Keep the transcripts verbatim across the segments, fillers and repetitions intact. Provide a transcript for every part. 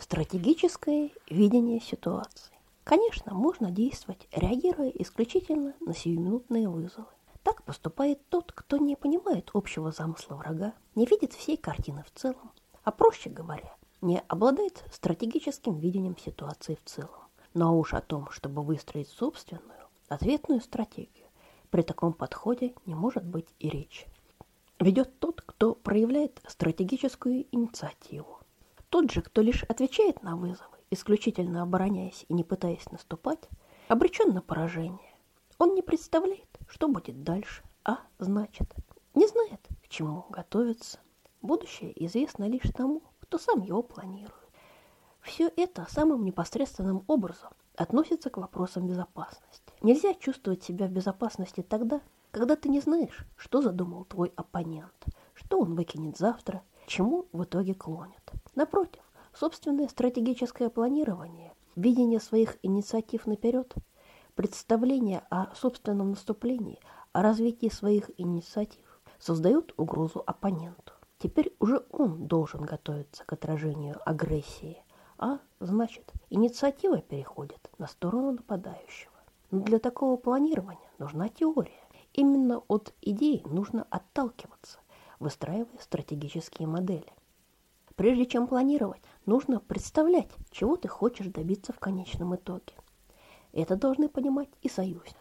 Стратегическое видение ситуации. Конечно, можно действовать, реагируя исключительно на сиюминутные вызовы. Так поступает тот, кто не понимает общего замысла врага, не видит всей картины в целом, а проще говоря, не обладает стратегическим видением ситуации в целом. Но уж о том, чтобы выстроить собственную, ответную стратегию, при таком подходе не может быть и речи. Ведет тот, кто проявляет стратегическую инициативу. Тот же, кто лишь отвечает на вызовы, исключительно обороняясь и не пытаясь наступать, обречен на поражение. Он не представляет, что будет дальше, а значит, не знает, к чему готовиться. Будущее известно лишь тому, кто сам его планирует. Все это самым непосредственным образом относится к вопросам безопасности. Нельзя чувствовать себя в безопасности тогда, когда ты не знаешь, что задумал твой оппонент, что он выкинет завтра, к чему в итоге клонит. Напротив, собственное стратегическое планирование, видение своих инициатив наперед, представление о собственном наступлении, о развитии своих инициатив создают угрозу оппоненту. Теперь уже он должен готовиться к отражению агрессии, а значит, инициатива переходит на сторону нападающего. Но для такого планирования нужна теория. Именно от идей нужно отталкиваться, выстраивая стратегические модели. Прежде чем планировать, нужно представлять, чего ты хочешь добиться в конечном итоге. Это должны понимать и союзники.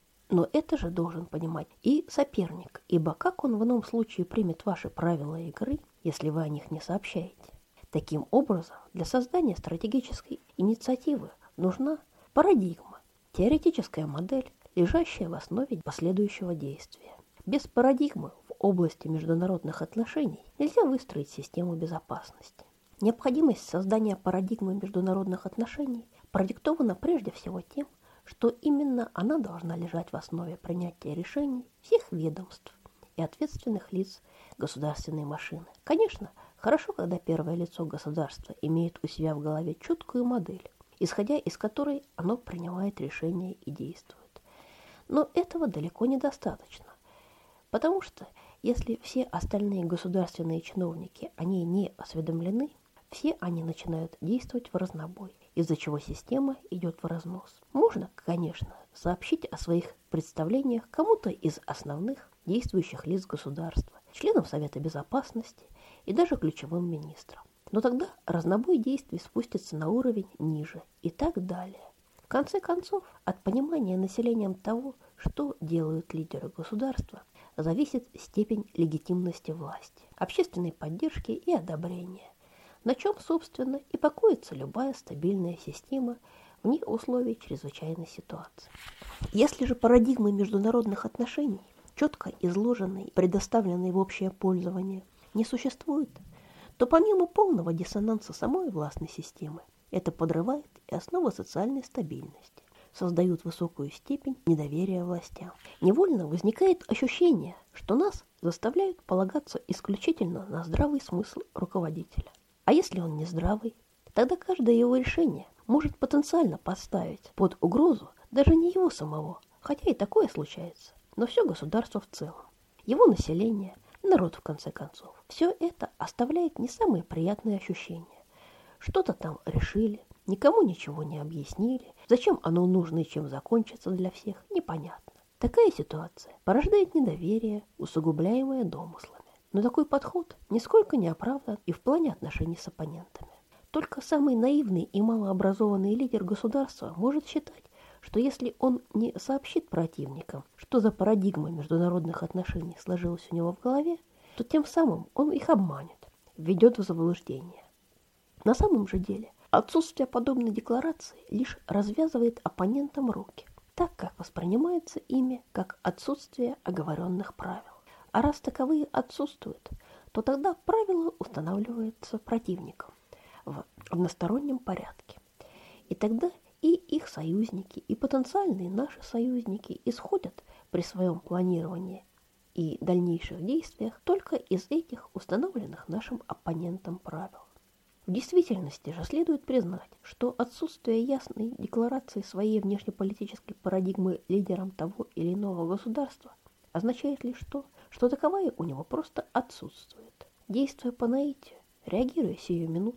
Но это же должен понимать и соперник, ибо как он в ином случае примет ваши правила игры, если вы о них не сообщаете? Таким образом, для создания стратегической инициативы нужна парадигма, теоретическая модель, лежащая в основе последующего действия. Без парадигмы в области международных отношений нельзя выстроить систему безопасности. Необходимость создания парадигмы международных отношений продиктована прежде всего тем, что именно она должна лежать в основе принятия решений всех ведомств и ответственных лиц государственной машины. Конечно, хорошо, когда первое лицо государства имеет у себя в голове четкую модель, исходя из которой оно принимает решения и действует. Но этого далеко недостаточно, потому что если все остальные государственные чиновники о ней не осведомлены, все они начинают действовать в разнобой, из-за чего система идет в разнос. Можно, конечно, сообщить о своих представлениях кому-то из основных действующих лиц государства, членам Совета Безопасности и даже ключевым министрам. Но тогда разнобой действий спустится на уровень ниже и так далее. В конце концов, от понимания населением того, что делают лидеры государства, зависит степень легитимности власти, общественной поддержки и одобрения, на чем, собственно, и покоится любая стабильная система вне условий чрезвычайной ситуации. Если же парадигмы международных отношений, четко изложенной и предоставленной в общее пользование, не существует, то помимо полного диссонанса самой властной системы, это подрывает и основу социальной стабильности, создает высокую степень недоверия властям. Невольно возникает ощущение, что нас заставляют полагаться исключительно на здравый смысл руководителя. А если он не здравый, тогда каждое его решение может потенциально поставить под угрозу даже не его самого, хотя и такое случается, но все государство в целом, его население, народ в конце концов. Все это оставляет не самые приятные ощущения. Что-то там решили, никому ничего не объяснили, зачем оно нужно и чем закончится для всех, непонятно. Такая ситуация порождает недоверие, усугубляемое домыслами. Но такой подход нисколько не оправдан и в плане отношений с оппонентами. Только самый наивный и малообразованный лидер государства может считать, что если он не сообщит противникам, что за парадигма международных отношений сложилась у него в голове, то тем самым он их обманет, введет в заблуждение. На самом же деле отсутствие подобной декларации лишь развязывает оппонентам руки, так как воспринимается ими как отсутствие оговоренных правил. А раз таковые отсутствуют, то тогда правила устанавливаются противником в одностороннем порядке. И тогда и их союзники, и потенциальные наши союзники исходят при своем планировании и дальнейших действиях только из этих установленных нашим оппонентом правил. В действительности же следует признать, что отсутствие ясной декларации своей внешнеполитической парадигмы лидером того или иного государства означает лишь то, что таковая у него просто отсутствует. Действуя по наитию, реагируя сиюминутно,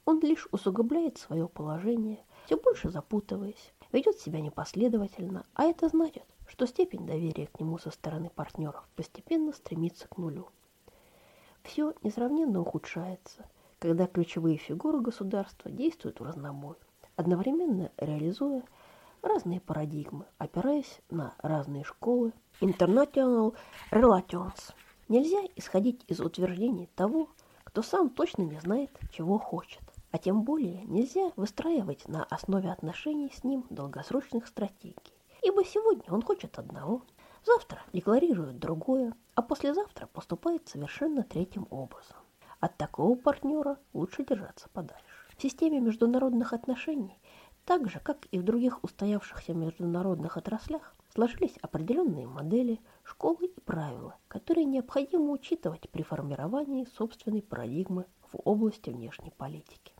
Он лишь усугубляет свое положение, все больше запутываясь, ведет себя непоследовательно, а это значит, что степень доверия к нему со стороны партнеров постепенно стремится к нулю. Все несравненно ухудшается, когда ключевые фигуры государства действуют в разнобой, одновременно реализуя разные парадигмы, опираясь на разные школы International Relations. Нельзя исходить из утверждений того, кто сам точно не знает, чего хочет, а тем более нельзя выстраивать на основе отношений с ним долгосрочных стратегий, ибо сегодня он хочет одного, завтра декларирует другое, а послезавтра поступает совершенно третьим образом. От такого партнера лучше держаться подальше. В системе международных отношений, так же, как и в других устоявшихся международных отраслях, сложились определенные модели, школы и правила, которые необходимо учитывать при формировании собственной парадигмы в области внешней политики.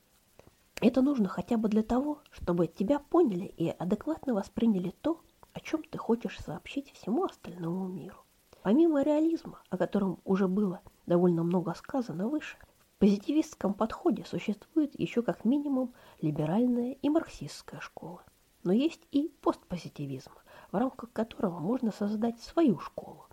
Это нужно хотя бы для того, чтобы тебя поняли и адекватно восприняли то, о чем ты хочешь сообщить всему остальному миру. Помимо реализма, о котором уже было довольно много сказано выше, в позитивистском подходе существует еще как минимум либеральная и марксистская школа. Но есть и постпозитивизм, в рамках которого можно создать свою школу.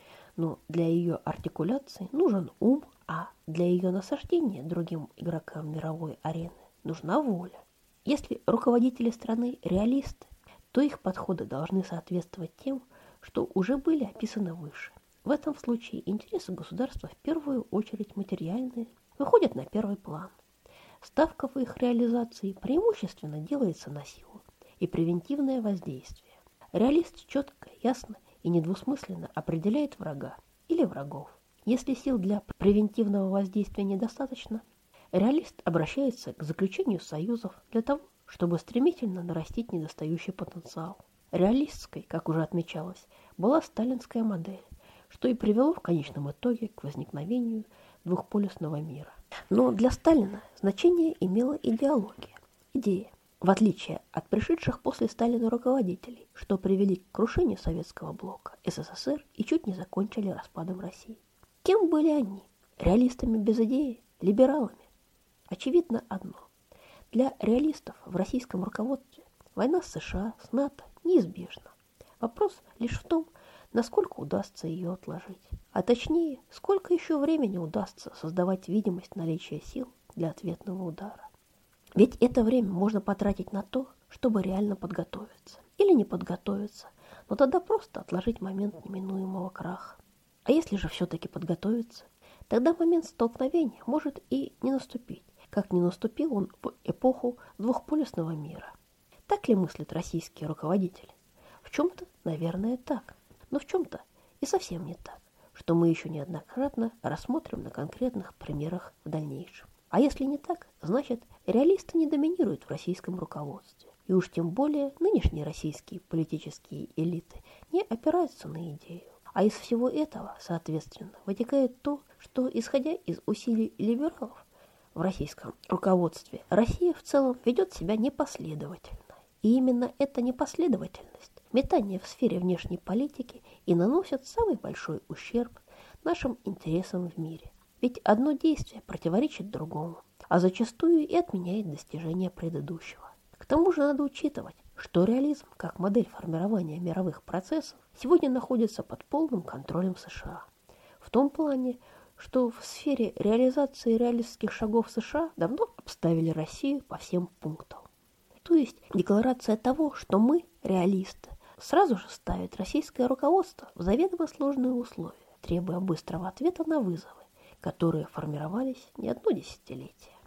Но для ее артикуляции нужен ум, а для ее насаждения другим игрокам мировой арены нужна воля. Если руководители страны реалисты, то их подходы должны соответствовать тем, что уже были описаны выше. В этом случае интересы государства в первую очередь материальные выходят на первый план. Ставка в их реализации преимущественно делается на силу и превентивное воздействие. Реалист четко, ясно и недвусмысленно определяет врага или врагов. Если сил для превентивного воздействия недостаточно, реалист обращается к заключению союзов для того, чтобы стремительно нарастить недостающий потенциал. Реалистской, как уже отмечалось, была сталинская модель, что и привело в конечном итоге к возникновению двухполюсного мира. Но для Сталина значение имела идеология, идея, в отличие от пришедших после Сталина руководителей, что привели к крушению советского блока, СССР и чуть не закончили распадом России. Кем были они? Реалистами без идеи? Либералами? Очевидно одно. Для реалистов в российском руководстве война с США, с НАТО неизбежна. Вопрос лишь в том, насколько удастся ее отложить. А точнее, сколько еще времени удастся создавать видимость наличия сил для ответного удара. Ведь это время можно потратить на то, чтобы реально подготовиться. Или не подготовиться, но тогда просто отложить момент неминуемого краха. А если же все-таки подготовиться, тогда момент столкновения может и не наступить, как не наступил он в эпоху двухполюсного мира. Так ли мыслят российские руководители? В чем-то, наверное, так. Но в чем-то и совсем не так, что мы еще неоднократно рассмотрим на конкретных примерах в дальнейшем. А если не так, значит, реалисты не доминируют в российском руководстве. И уж тем более нынешние российские политические элиты не опираются на идею. А из всего этого, соответственно, вытекает то, что, исходя из усилий либералов в российском руководстве, Россия в целом ведет себя непоследовательно. И именно эта непоследовательность, метание в сфере внешней политики и наносит самый большой ущерб нашим интересам в мире. Ведь одно действие противоречит другому, а зачастую и отменяет достижения предыдущего. К тому же надо учитывать, что реализм, как модель формирования мировых процессов, сегодня находится под полным контролем США. В том плане, что в сфере реализации реалистских шагов США давно обставили Россию по всем пунктам. То есть декларация того, что мы, реалисты, сразу же ставит российское руководство в заведомо сложные условия, требуя быстрого ответа на вызовы, которые формировались не одно десятилетие.